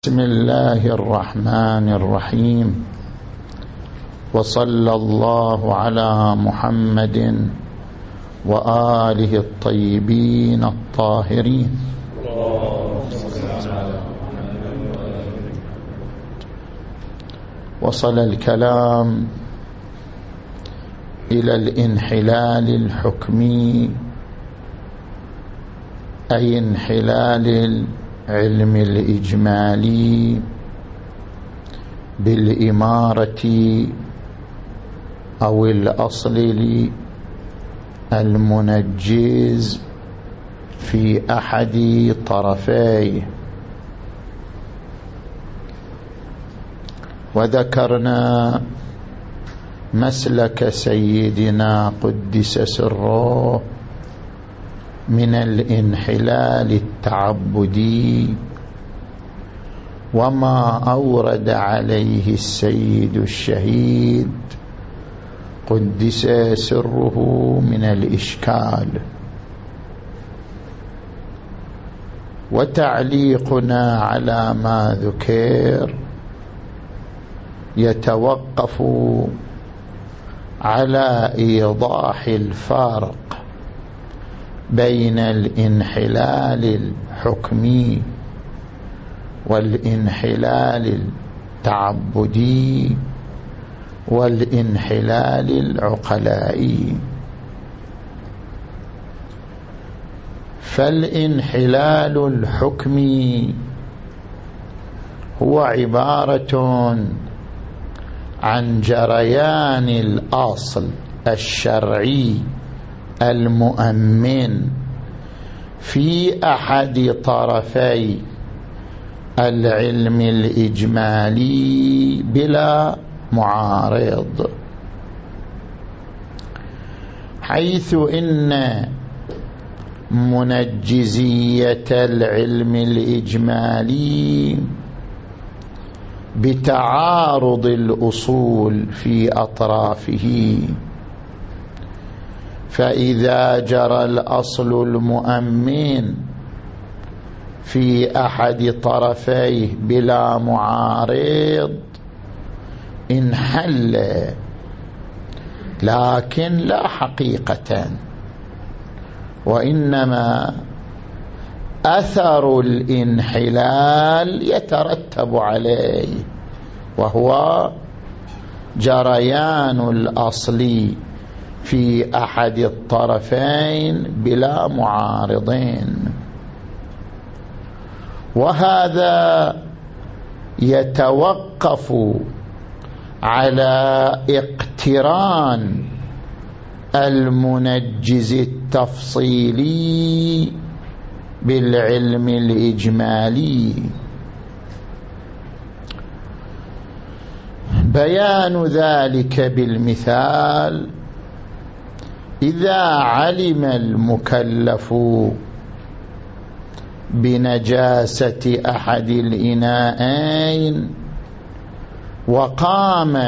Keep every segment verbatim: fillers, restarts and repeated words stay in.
بسم الله الرحمن الرحيم. وصلى الله على محمد وآله الطيبين الطاهرين. وصل الكلام إلى الانحلال الحكمي، أي انحلال العلم الإجمالي بالإمارة أو الأصل المنجز في أحد طرفيه. وذكرنا مسلك سيدنا قدس سره من الانحلال التعبدي، وما أورد عليه السيد الشهيد قدس سره من الإشكال. وتعليقنا على ما ذكر يتوقف على إيضاح الفارق بين الانحلال الحكمي والانحلال التعبدي والانحلال العقلائي. فالانحلال الحكمي هو عبارة عن جريان الأصل الشرعي المؤمن في أحد طرفي العلم الإجمالي بلا معارض، حيث إن منجزية العلم الإجمالي بتعارض الأصول في أطرافه، فإذا جرى الأصل المؤمن في أحد طرفيه بلا معارض انحل، لكن لا حقيقة، وإنما أثر الانحلال يترتب عليه، وهو جريان الأصل في أحد الطرفين بلا معارضين. وهذا يتوقف على اقتران المنجز التفصيلي بالعلم الإجمالي. بيان ذلك بالمثال: إذا علم المكلف بنجاسة أحد الإناءين وقام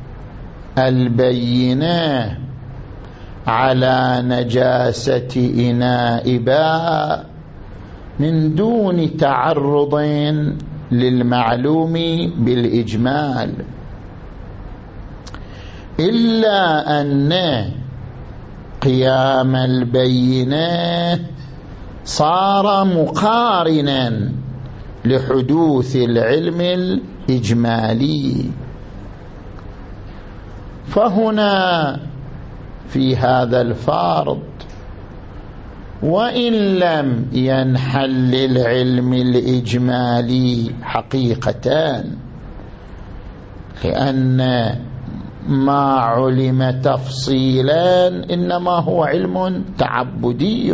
البينة على نجاسة إناء باء من دون تعرض للمعلوم بالإجمال، إلا أن قيام البينة صار مقارنا لحدوث العلم الإجمالي. فهنا في هذا الفرض، وإن لم ينحل العلم الإجمالي حقيقة، لأن ما علم تفصيلا إنما هو علم تعبدي،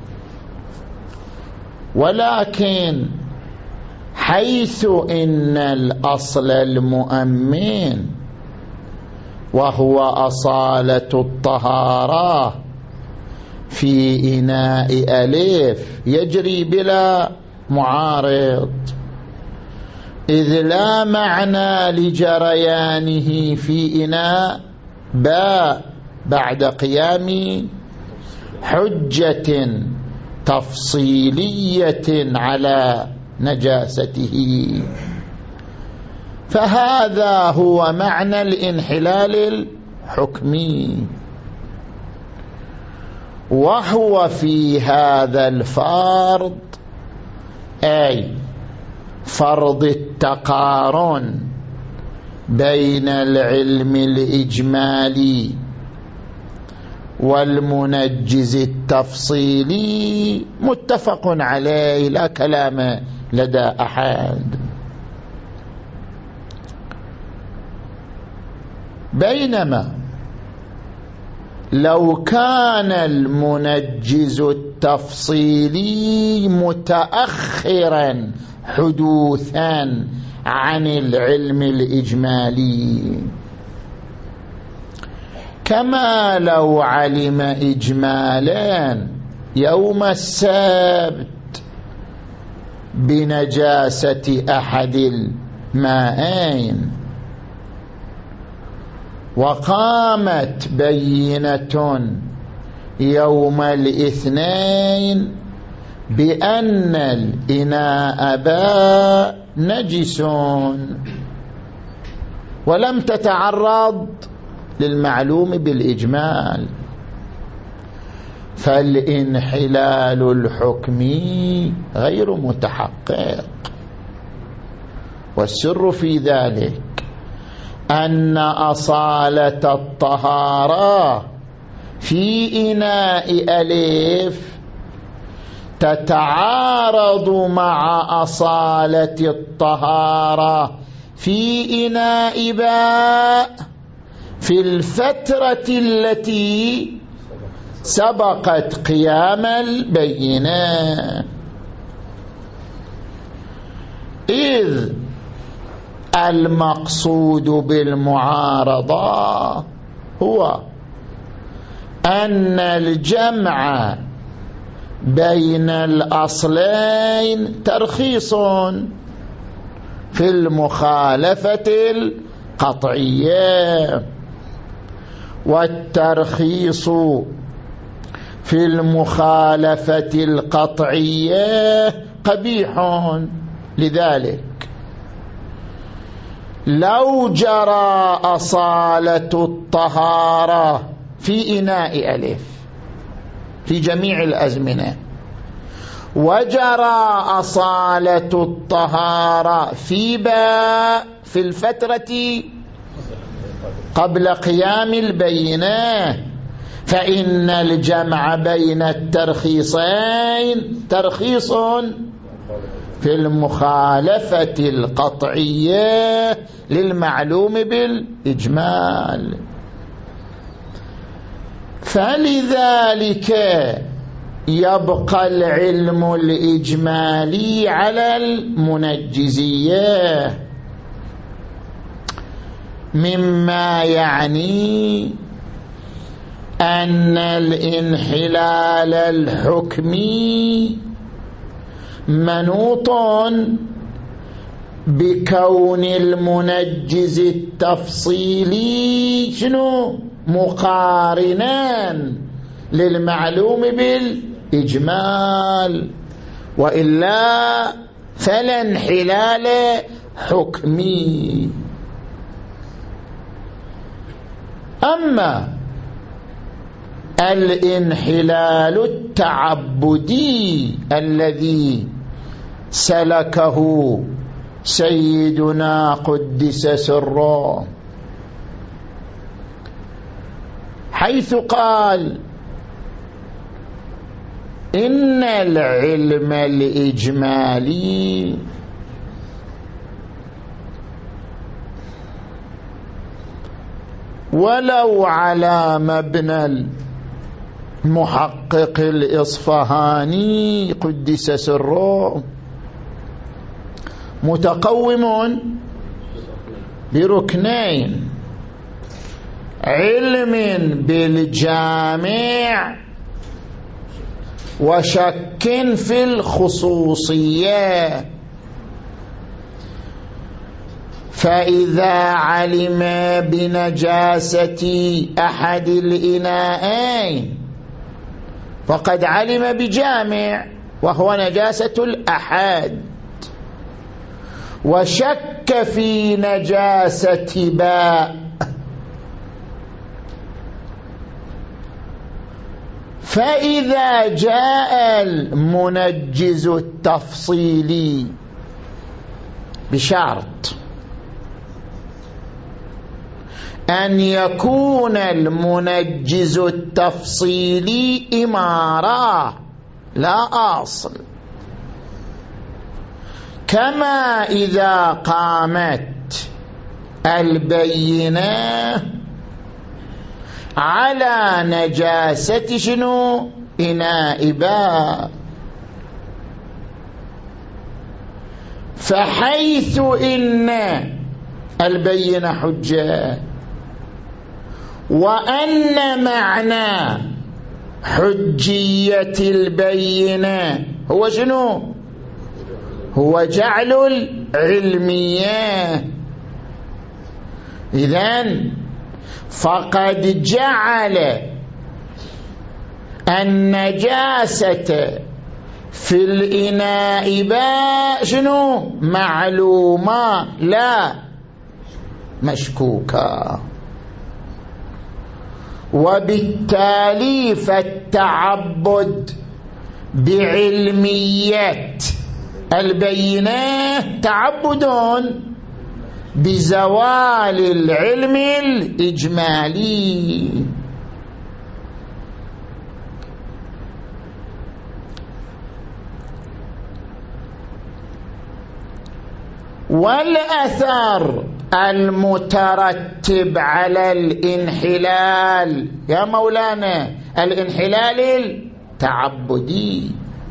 ولكن حيث إن الأصل المؤمن وهو أصالة الطهارة في إناء ألف يجري بلا معارض، إذ لا معنى لجريانه في إناء باء بعد قيام حجة تفصيلية على نجاسته. فهذا هو معنى الانحلال الحكمي، وهو في هذا الفرض أي فرض التقارن بين العلم الإجمالي والمنجز التفصيلي متفق عليه، لا كلام لدى أحد. بينما لو كان المنجز التفصيلي متأخرا حدوثا عن العلم الإجمالي، كما لو علم إجمالا يوم السبت بنجاسة أحد الماءين، وقامت بينة يوم الاثنين بأن الإناء باء نجس ولم تتعرض للمعلوم بالإجمال، فالانحلال الحكمي غير متحقق. والسر في ذلك أن أصالة الطهارة في إناء ألف تتعارض مع أصالة الطهارة في إناء باء في الفترة التي سبقت قيام البينة، إذ المقصود بالمعارضة هو أن الجمع بين الأصلين ترخيص في المخالفة القطعية، والترخيص في المخالفة القطعية قبيح. لذلك لو جرى أصالة الطهارة في إناء ألف في جميع الأزمنة، وجرى أصالة الطهارة في باء في الفترة قبل قيام البينة، فإن الجمع بين الترخيصين ترخيص في المخالفة القطعية للمعلوم بالإجمال. فلذلك يبقى العلم الإجمالي على المنجزية، مما يعني أن الانحلال الحكمي منوط بكون المنجز التفصيلي شنو مقارنا للمعلوم بالإجمال، وإلا فلا انحلال حكمي. أما الانحلال التعبدي الذي سلكه سيدنا قدس سره، حيث قال إن العلم الإجمالي ولو على مبنى المحقق الإصفهاني قدس سره متقوم بركنين: علم بالجامع وشك في الخصوصية. فإذا علم بنجاسة أحد الإناءين فقد علم بجامع وهو نجاسة الأحد، وشك في نجاسة باء، فإذا جاء المنجز التفصيلي بشرط أن يكون المنجز التفصيلي إمارة لا أصل، كما إذا قامت البينة على نجاسة شنو إناء باء، فحيث إن البينة حجة وأن معنى حجية البينة هو شنو؟ هو جعل العلمية، إذن فقد جعل النجاسة في الإناء باء شنو؟ معلومة لا مشكوكة، وبالتالي فالتعبد بعلمية البينة تعبد بزوال العلم الإجمالي. والأثر المترتب على الانحلال يا مولانا الانحلال التعبدي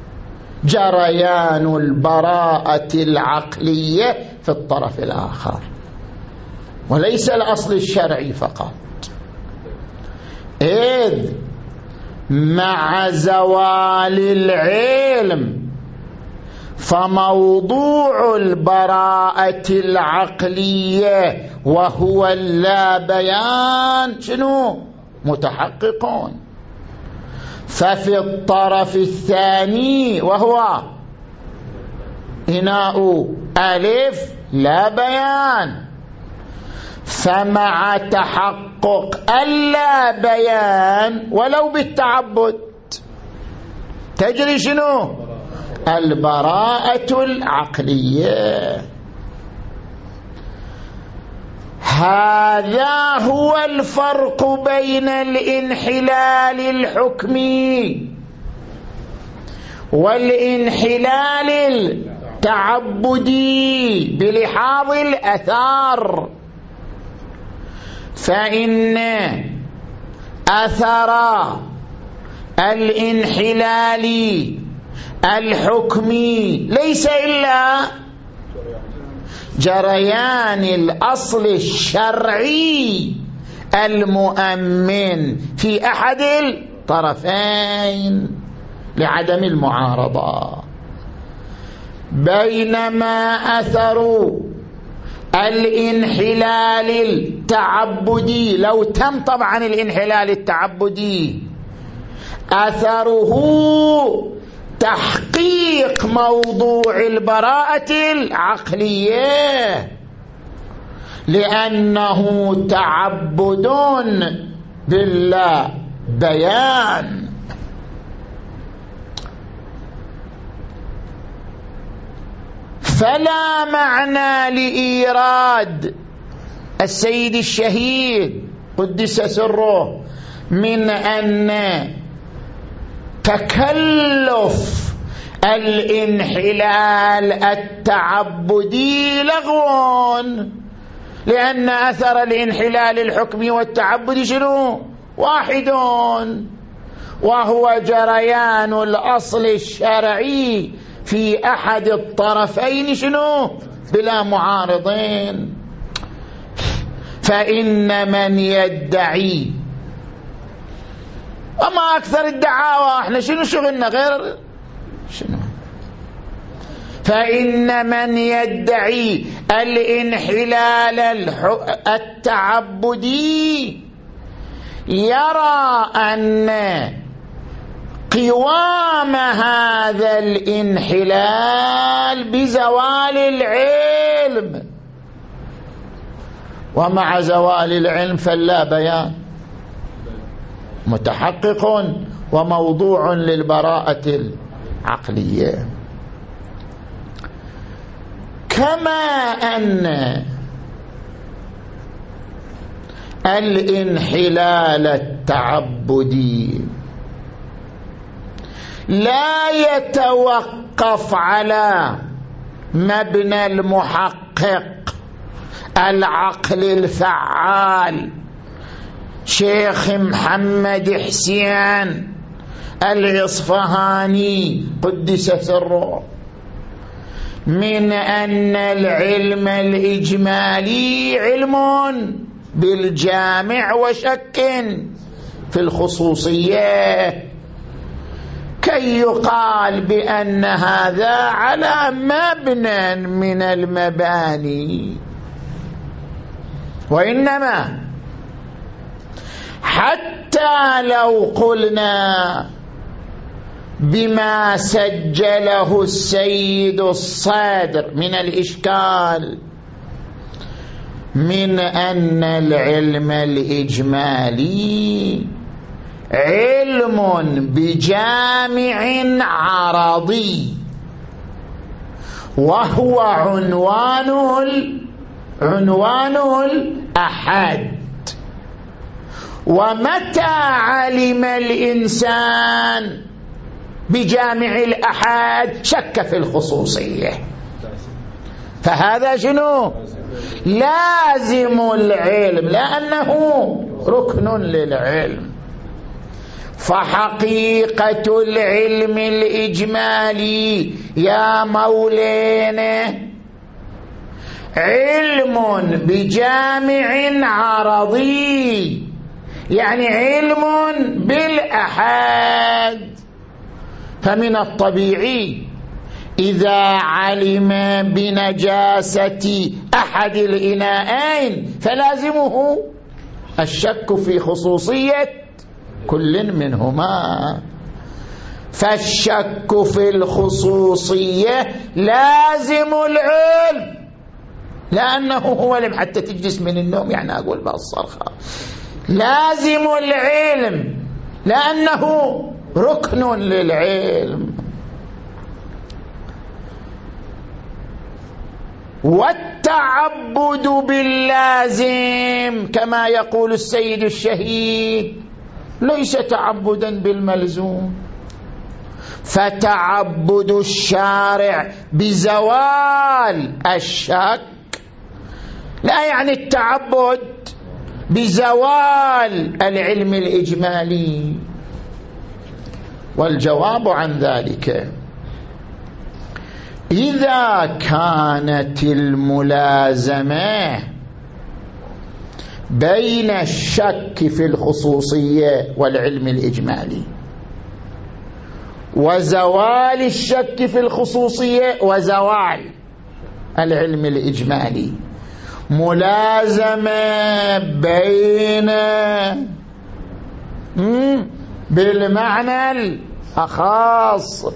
جريان البراءة العقلية في الطرف الآخر، وليس الأصل الشرعي فقط، إذ مع زوال العلم فموضوع البراءة العقلية وهو اللا بيان شنو؟ متحققون. ففي الطرف الثاني وهو إناء ألف لا بيان، فمع تحقق اللا بيان ولو بالتعبد تجري شنو؟ البراءة العقلية. هذا هو الفرق بين الانحلال الحكمي والانحلال التعبدي بلحاظ الأثار، فإن أثر الانحلال الحكمي ليس إلا جريان الأصل الشرعي المؤمن في أحد الطرفين لعدم المعارضة، بينما أثر الانحلال التعبدي لو تم طبعا الانحلال التعبدي أثره تحقيق موضوع البراءة العقلية، لأنه تعبد باللا بيان. فلا معنى لإيراد السيد الشهيد قدس سره من أن تكلف الانحلال التعبدي لغو، لأن أثر الانحلال الحكمي والتعبدي شنو؟ واحد، وهو جريان الأصل الشرعي في أحد الطرفين شنو؟ بلا معارضين. فإن من يدعي، وما أكثر الدعاوى، احنا شنو شغلنا غير شنو؟ فإن من يدعي الانحلال التعبدي يرى أن قوام هذا الانحلال بزوال العلم، ومع زوال العلم فلا بيان متحقق وموضوع للبراءة العقلية. كما أن الانحلال التعبدي لا يتوقف على مبنى المحقق العقل الفعال شيخ محمد حسين الإصفهاني قدس سره، من أن العلم الإجمالي علم بالجامع وشك في الخصوصية، كي يقال بأن هذا على مبنى من المباني. وإنما حتى لو قلنا بما سجله السيد الصادر من الإشكال من أن العلم الإجمالي علم بجامع عرضي وهو عنوانه عنوانه الأحد، ومتى علم الإنسان بجامع الأحد شك في الخصوصية، فهذا شنو؟ لازم العلم لأنه ركن للعلم. فحقيقة العلم الإجمالي يا مولانا علم بجامع عرضي، يعني علم بالأحد. فمن الطبيعي إذا علم بنجاسة أحد الإناءين فلازمه الشك في خصوصية كل منهما، فالشك في الخصوصية لازم العلم، لأنه هو لم حتى تجلس من النوم، يعني أقول بالصرخة لازم العلم لأنه ركن للعلم. والتعبد باللازم كما يقول السيد الشهيد ليس تعبدا بالملزوم، فتعبد الشارع بزوال الشك لا يعني التعبد بزوال العلم الإجمالي. والجواب عن ذلك إذا كانت الملازمة بين الشك في الخصوصية والعلم الإجمالي وزوال الشك في الخصوصية وزوال العلم الإجمالي ملازمة بين بالمعنى الأخص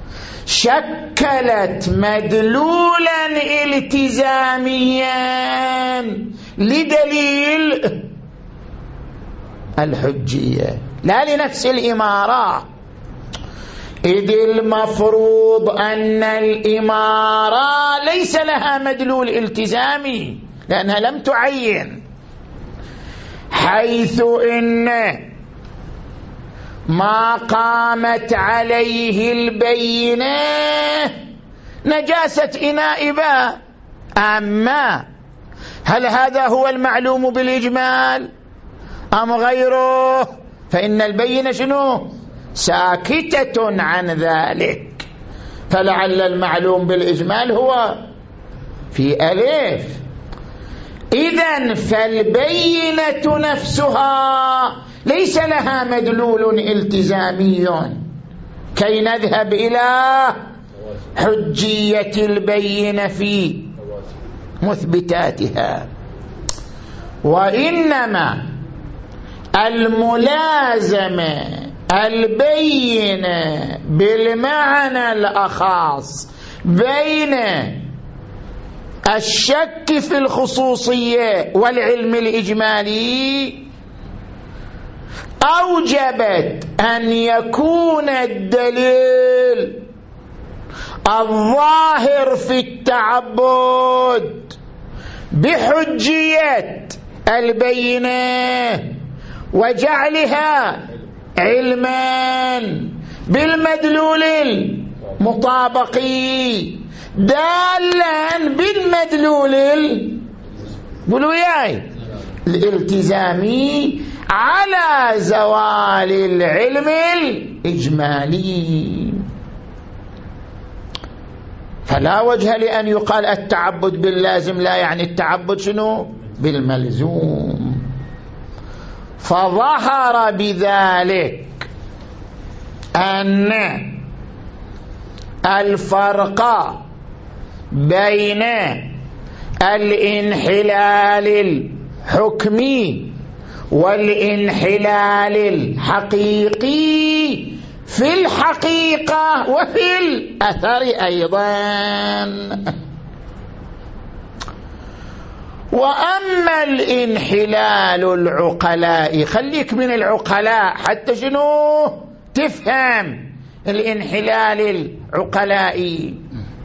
شكلت مدلولا التزاميا لدليل الحجية لا لنفس الإمارة، إذ المفروض أن الإمارة ليس لها مدلول التزامي لأنها لم تعين، حيث إن ما قامت عليه البينة نجاسة إناء باء. أما هل هذا هو المعلوم بالإجمال أم غيره؟ فإن البينة شنو؟ ساكتة عن ذلك، فلعل المعلوم بالإجمال هو في ألف. إذن فالبينة نفسها ليس لها مدلول التزامي كي نذهب إلى حجية البينة في مثبتاتها، وإنما الملازمة البينة بالمعنى الأخص بين الشك في الخصوصية والعلم الإجمالي أوجبت أن يكون الدليل الظاهر في التعبد بحجية البينة وجعلها علما بالمدلول المطابقي دالا بالمدلول الالتزامي على زوال العلم الإجمالي. فلا وجه لأن يقال التعبد باللازم لا يعني التعبد شنو بالملزوم. فظهر بذلك أن الفرق بين الانحلال الحكمي والانحلال الحقيقي في الحقيقة وفي الأثر أيضا. وأما الانحلال العقلاء، خليك من العقلاء حتى شنو تفهم الانحلال العقلائي.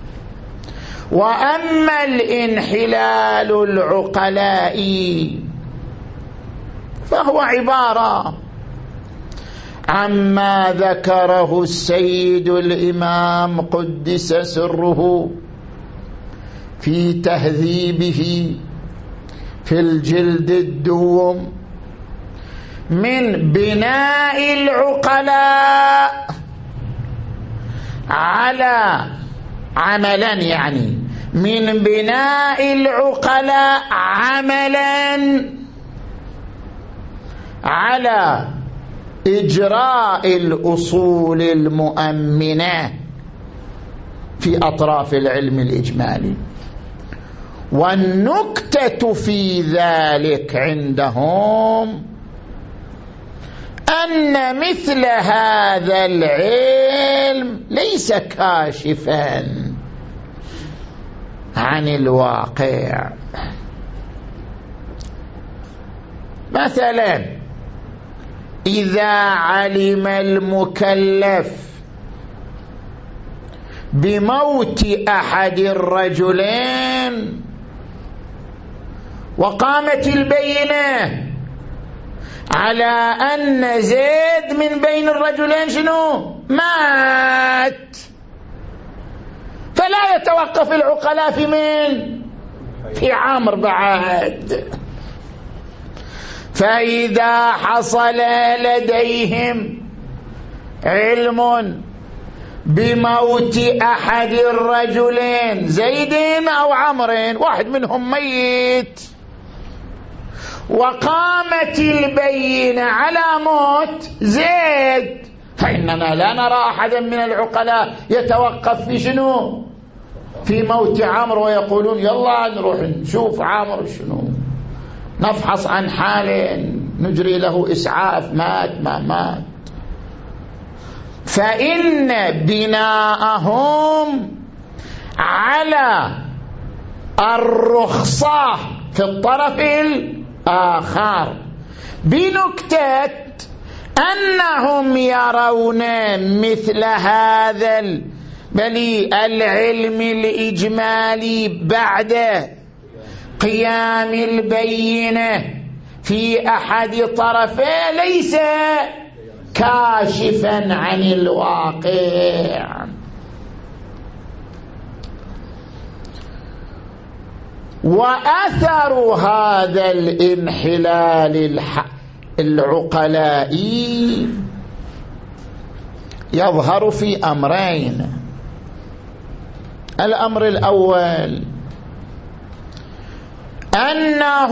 وأما الانحلال العقلائي فهو عبارة عما ذكره السيد الإمام قدس سره في تهذيبه في الجلد الدوم من بناء العقلاء على عملا، يعني من بناء العقلاء عملا على إجراء الأصول المؤمنة في أطراف العلم الإجمالي. والنكتة في ذلك عندهم أن مثل هذا العلم ليس كاشفا عن الواقع. مثلا إذا علم المكلف بموت أحد الرجلين وقامت البينة على أن زيد من بين الرجلين شنو مات، فلا يتوقف العقلاء في من في عمرو بعد. فإذا حصل لديهم علم بموت أحد الرجلين زيد أو عمرو، واحد منهم ميت، وقامت البينة على موت زيد، فإننا لا نرى أحدا من العقلاء يتوقف في شنو في موت عمرو ويقولون يلا نروح نشوف عمرو شنو، نفحص عن حاله، نجري له إسعاف، مات ما مات. فإن بناءهم على الرخصة في الطرف الآخر بنكتة أنهم يرون مثل هذا بل العلم الإجمالي بعد قيام البينة في أحد طرفيه ليس كاشفا عن الواقع. وأثر هذا الانحلال العقلائي يظهر في أمرين. الأمر الأول أنه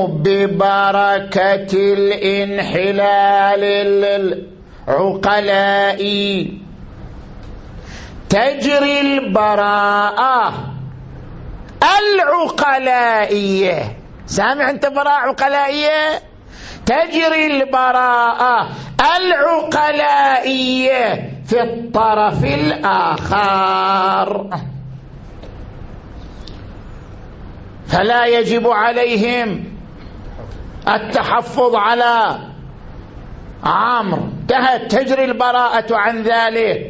ببركة الانحلال العقلائي تجري البراءة العقلائية. سامع أنت براءة عقلائية؟ تجري البراءة العقلائية في الطرف الآخر، فلا يجب عليهم التحفظ على عمرو، انتهت، تجري البراءة عن ذلك.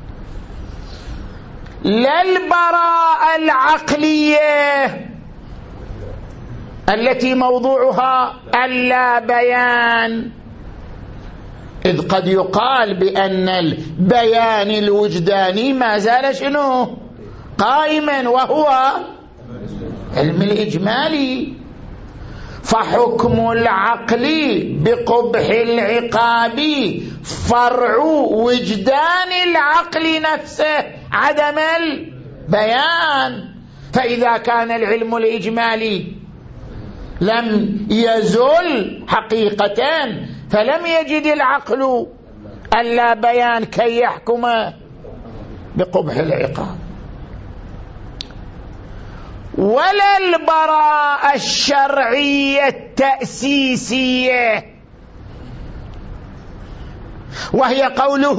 لا البراءة العقلية التي موضوعها اللا بيان، إذ قد يقال بأن البيان الوجداني ما زال شنو قائما، وهو علم الإجمالي، فحكم العقل بقبح العقاب فرع وجدان العقل نفسه عدم البيان. فإذا كان العلم الإجمالي لم يزل حقيقة فلم يجد العقل اللا بيان كي يحكم بقبح العقاب. ولا البراءة الشرعية التأسيسية، وهي قوله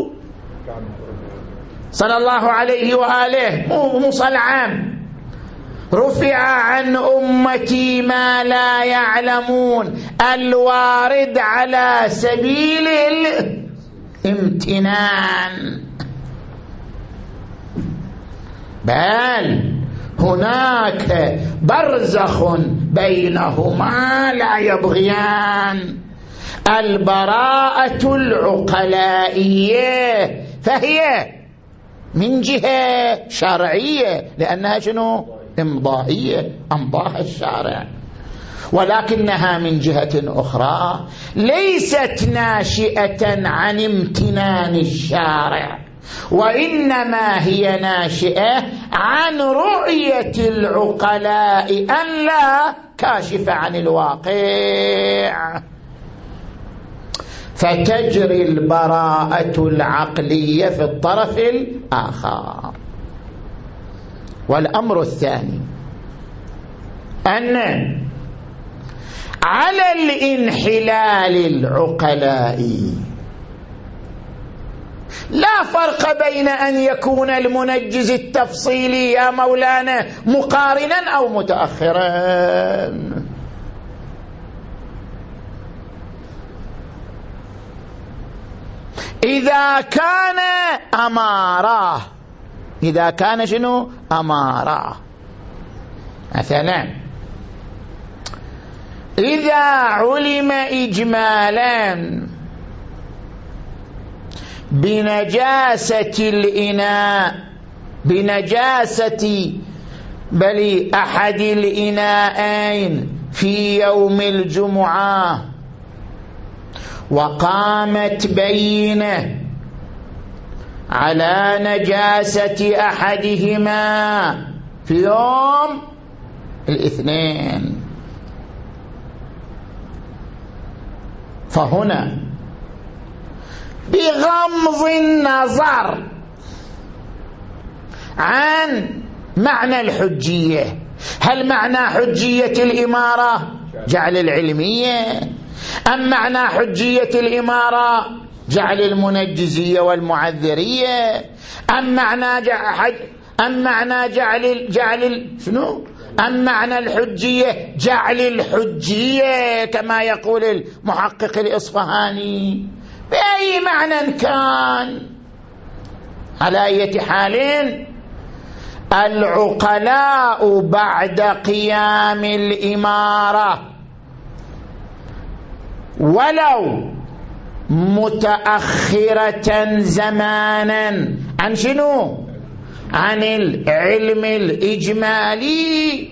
صلى الله عليه وآله موصى العام: رفع عن أمتي ما لا يعلمون، الوارد على سبيل الامتنان، بل هناك برزخ بينهما لا يبغيان. البراءة العقلائية فهي من جهة شرعية لأنها شنو إمضائية، أمضاها الشارع، ولكنها من جهة أخرى ليست ناشئة عن امتنان الشارع، وإنما هي ناشئة عن رؤية العقلاء أن لا كاشف عن الواقع، فتجري البراءة العقلية في الطرف الآخر. والأمر الثاني أن على الانحلال العقلائي لا فرق بين أن يكون المنجز التفصيلي يا مولانا مقارنا أو متأخرا. إذا كان أمارة، إذا كان شنو أمارة، مثلا إذا علم إجمالا بنجاسة الإناء، بنجاسة بل أحد الإناءين في يوم الجمعة، وقامت بينة على نجاسة أحدهما في يوم الاثنين، فهنا بغمض النظر عن معنى الحجية، هل معنى حجية الإمارة جعل العلمية، أم معنى حجية الإمارة جعل المنجزية والمعذرية، أم معنى جعل أم معنى جعل جعل شنو أم معنى الحجية جعل الحجية كما يقول المحقق الإصفهاني؟ بأي معنى كان، على أي حال العقلاء بعد قيام الإمارة ولو متأخرة زمانا عن شنو؟ عن العلم الإجمالي،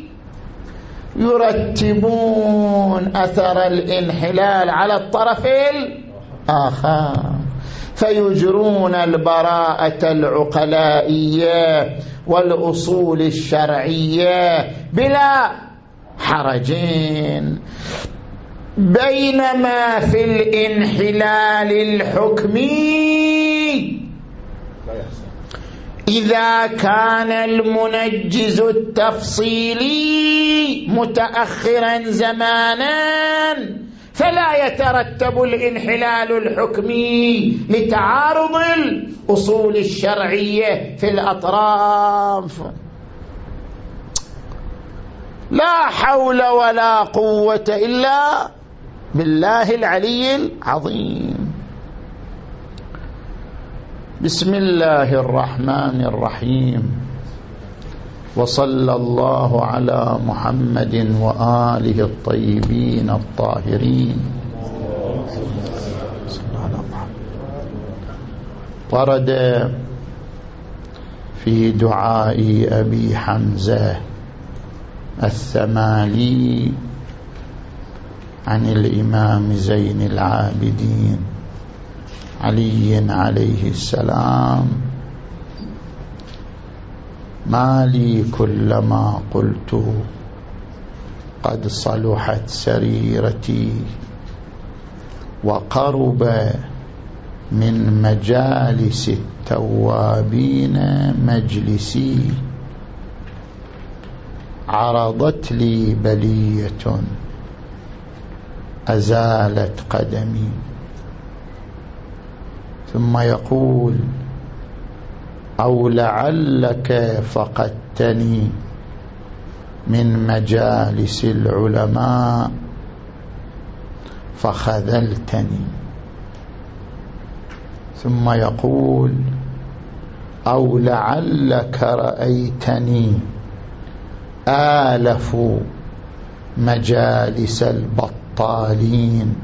يرتبون أثر الانحلال على الطرف الآخر، فيجرون البراءة العقلائية والأصول الشرعية بلا حرجين، بينما في الانحلال الحكمي إذا كان المنجز التفصيلي متأخرا زمانا فلا يترتب الانحلال الحكمي لتعارض الأصول الشرعية في الأطراف. لا حول ولا قوة إلا بالله العلي العظيم. بسم الله الرحمن الرحيم، وصلى الله على محمد وآله الطيبين الطاهرين. ورد في دعاء أبي حمزة الثمالي عن الإمام زين العابدين علي عليه السلام: ما لي كلما قلت قد صلحت سريرتي وقرب من مجالس التوابين مجلسي، عرضت لي بلية أزالت قدمي. ثم يقول: أو لعلك فقدتني من مجالس العلماء فخذلتني. ثم يقول: أو لعلك رأيتني آلف مجالس البطالين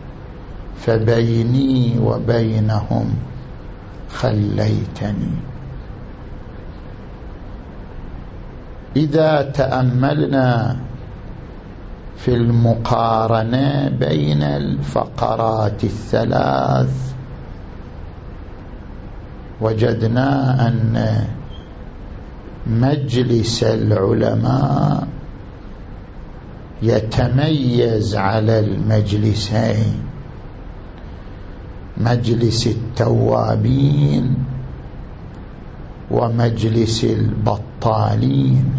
فبيني وبينهم خليتني. إذا تأملنا في المقارنة بين الفقرات الثلاث وجدنا أن مجلس العلماء يتميز على المجلسين، مجلس التوابين ومجلس البطالين.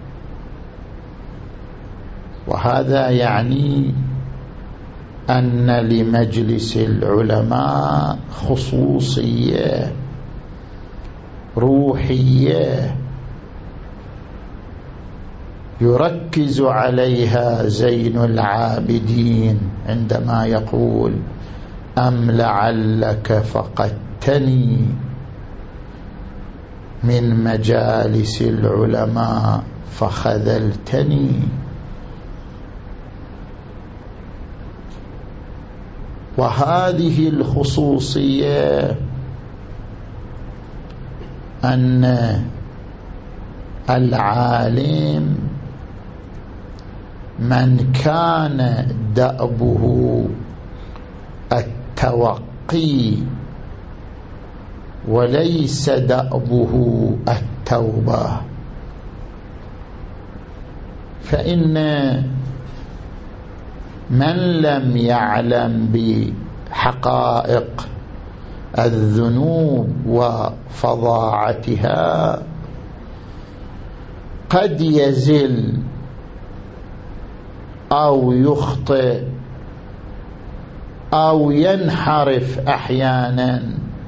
وهذا يعني أن لمجلس العلماء خصوصية روحية يركز عليها زين العابدين عندما يقول: أم لعلك فقدتني من مجالس العلماء فخذلتني. وهذه الخصوصية أن العالم من كان دأبه التوقي وليس دأبه التوبة، فإن من لم يعلم بحقائق الذنوب وفظاعتها قد يزل أو يخطئ أو ينحرف أحيانا،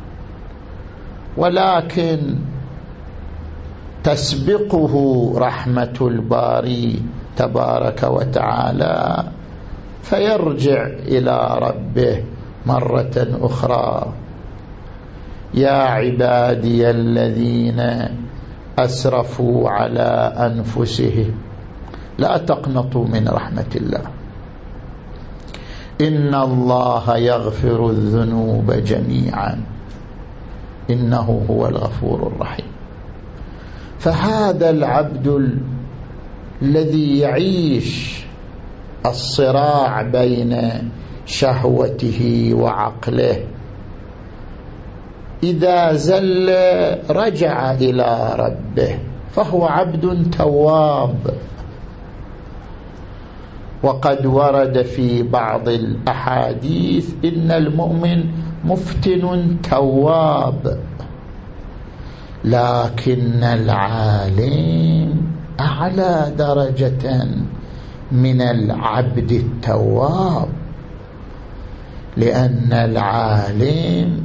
ولكن تسبقه رحمة الباري تبارك وتعالى فيرجع إلى ربه مرة أخرى: يا عبادي الذين أسرفوا على أنفسهم لا تقنطوا من رحمة الله إن الله يغفر الذنوب جميعا إنه هو الغفور الرحيم. فهذا العبد الذي يعيش الصراع بين شهوته وعقله إذا زل رجع إلى ربه فهو عبد تواب. وقد ورد في بعض الأحاديث إن المؤمن مفتن تواب، لكن العالم أعلى درجة من العبد التواب، لأن العالم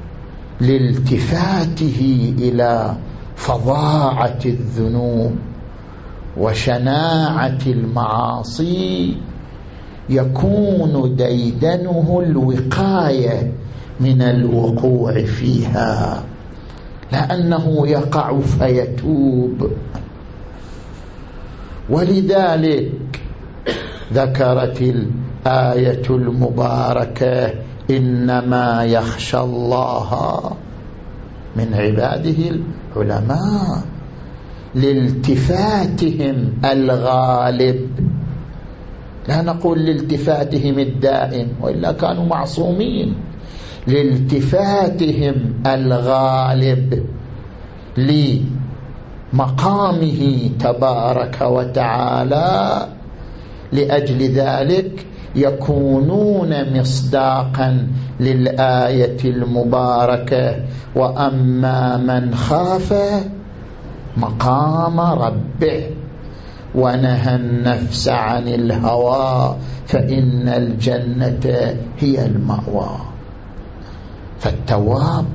لالتفاته إلى فظاعة الذنوب وشناعة المعاصي يكون ديدنه الوقاية من الوقوع فيها، لأنه يقع فيتوب. ولذلك ذكرت الآية المباركة: إنما يخشى الله من عباده العلماء، لالتفاتهم الغالب، لا نقول لالتفاتهم الدائم وإلا كانوا معصومين، لالتفاتهم الغالب لمقامه تبارك وتعالى. لأجل ذلك يكونون مصداقا للآية المباركة: وأما من خاف مقام ربه ونهى النفس عن الهوى فإن الجنة هي المأوى. فالتواب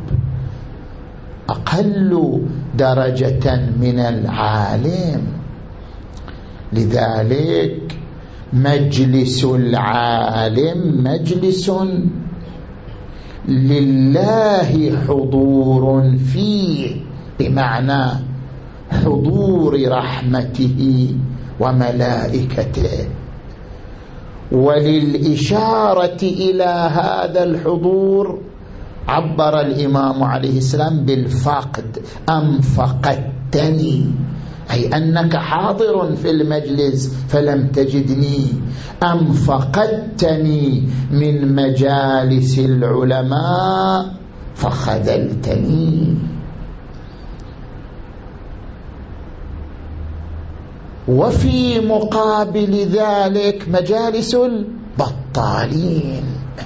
أقل درجة من العالم. لذلك مجلس العالم مجلس لله حضور فيه، بمعنى حضور رحمته وملائكته. وللإشارة إلى هذا الحضور عبر الإمام عليه السلام بالفقد: أم فقدتني، أي أنك حاضر في المجلس فلم تجدني، أم فقدتني من مجالس العلماء فخذلتني. وفي مقابل ذلك مجالس البطالين،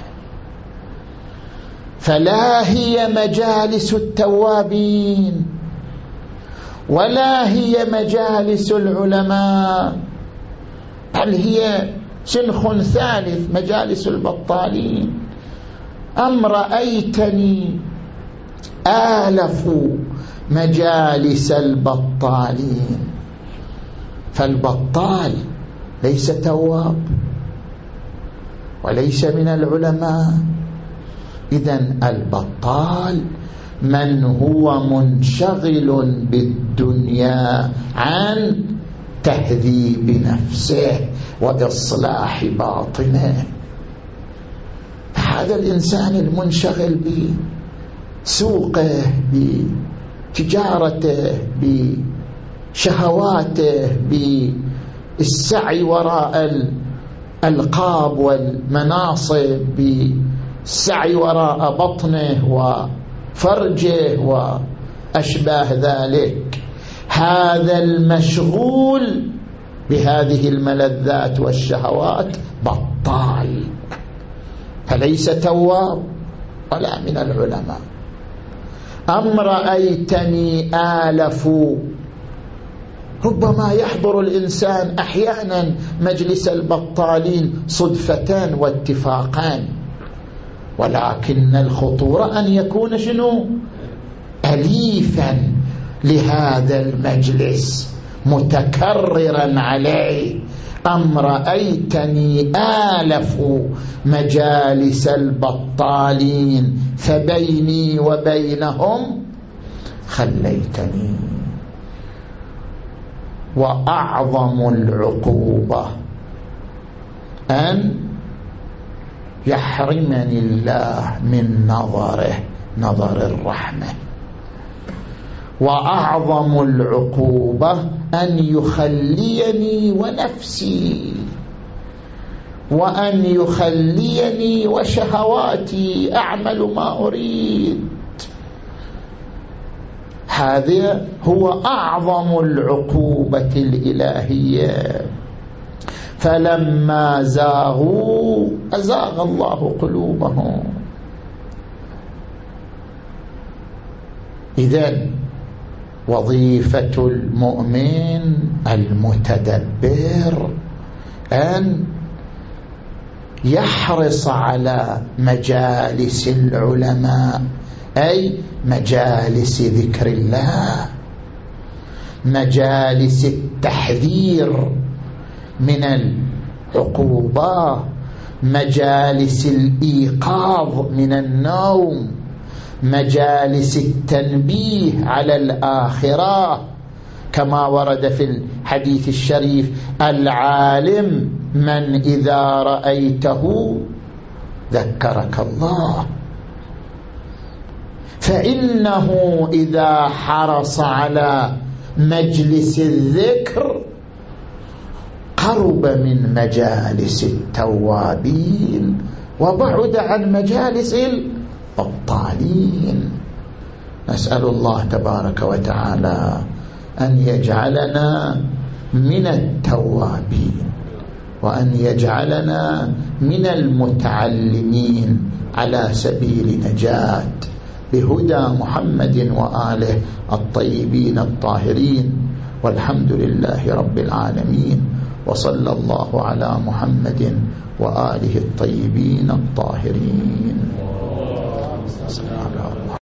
فلا هي مجالس التوابين ولا هي مجالس العلماء، بل هي شنخ ثالث، مجالس البطالين. أم رأيتني آلف مجالس البطالين، فالبطال ليس تواب وليس من العلماء. إذن البطال من هو منشغل بالدنيا عن تهذيب نفسه وإصلاح باطنه. هذا الإنسان المنشغل بسوقه، بتجارته، بشهواته، بالسعي وراء الألقاب والمناصب، بالسعي وراء بطنه وفرجه وأشباه ذلك، هذا المشغول بهذه الملذات والشهوات بطال، فليس تواب ولا من العلماء. أم رأيتني آلف، ربما يحضر الإنسان أحيانا مجلس البطالين صدفتان واتفاقان، ولكن الخطورة أن يكون شنو؟ أليفا لهذا المجلس متكررا عليه. أم رأيتني آلف مجالس البطالين فبيني وبينهم خليتني. وأعظم العقوبة أن يحرمني الله من نظره، نظر الرحمة. وأعظم العقوبة أن يخليني ونفسي، وأن يخليني وشهواتي أعمل ما أريد. هذا هو أعظم العقوبة الإلهية. فلما زاغوا أزاغ الله قلوبهم. إذن وظيفة المؤمن المتدبر أن يحرص على مجالس العلماء، أي مجالس ذكر الله، مجالس التحذير من العقوبة، مجالس الإيقاظ من النوم، مجالس التنبيه على الآخرة، كما ورد في الحديث الشريف: العالم من إذا رأيته ذكرك الله. فإنه إذا حرص على مجلس الذكر قرب من مجالس التوابين وبعد عن مجالس البطالين. نسأل الله تبارك وتعالى أن يجعلنا من التوابين، وأن يجعلنا من المتعلمين على سبيل نجاة بهدى محمد وآله الطيبين الطاهرين. والحمد لله رب العالمين، وصلى الله على محمد وآله الطيبين الطاهرين.